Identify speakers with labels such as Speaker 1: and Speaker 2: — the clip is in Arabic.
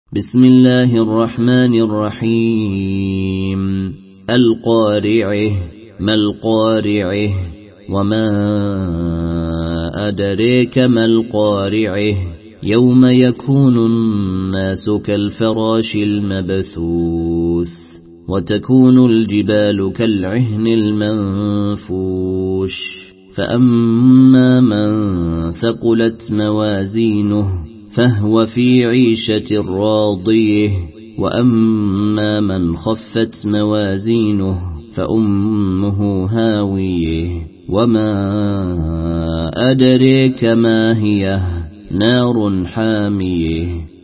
Speaker 1: بسم الله الرحمن الرحيم القارعة ما القارعة وما أدريك ما القارعة يوم يكون الناس كالفراش المبثوث وتكون الجبال كالعهن المنفوش فأما من ثقلت موازينه فهو في عيشة راضية وأما من خفت موازينه فأمه هاوية وما أدريك ما هي نار حامية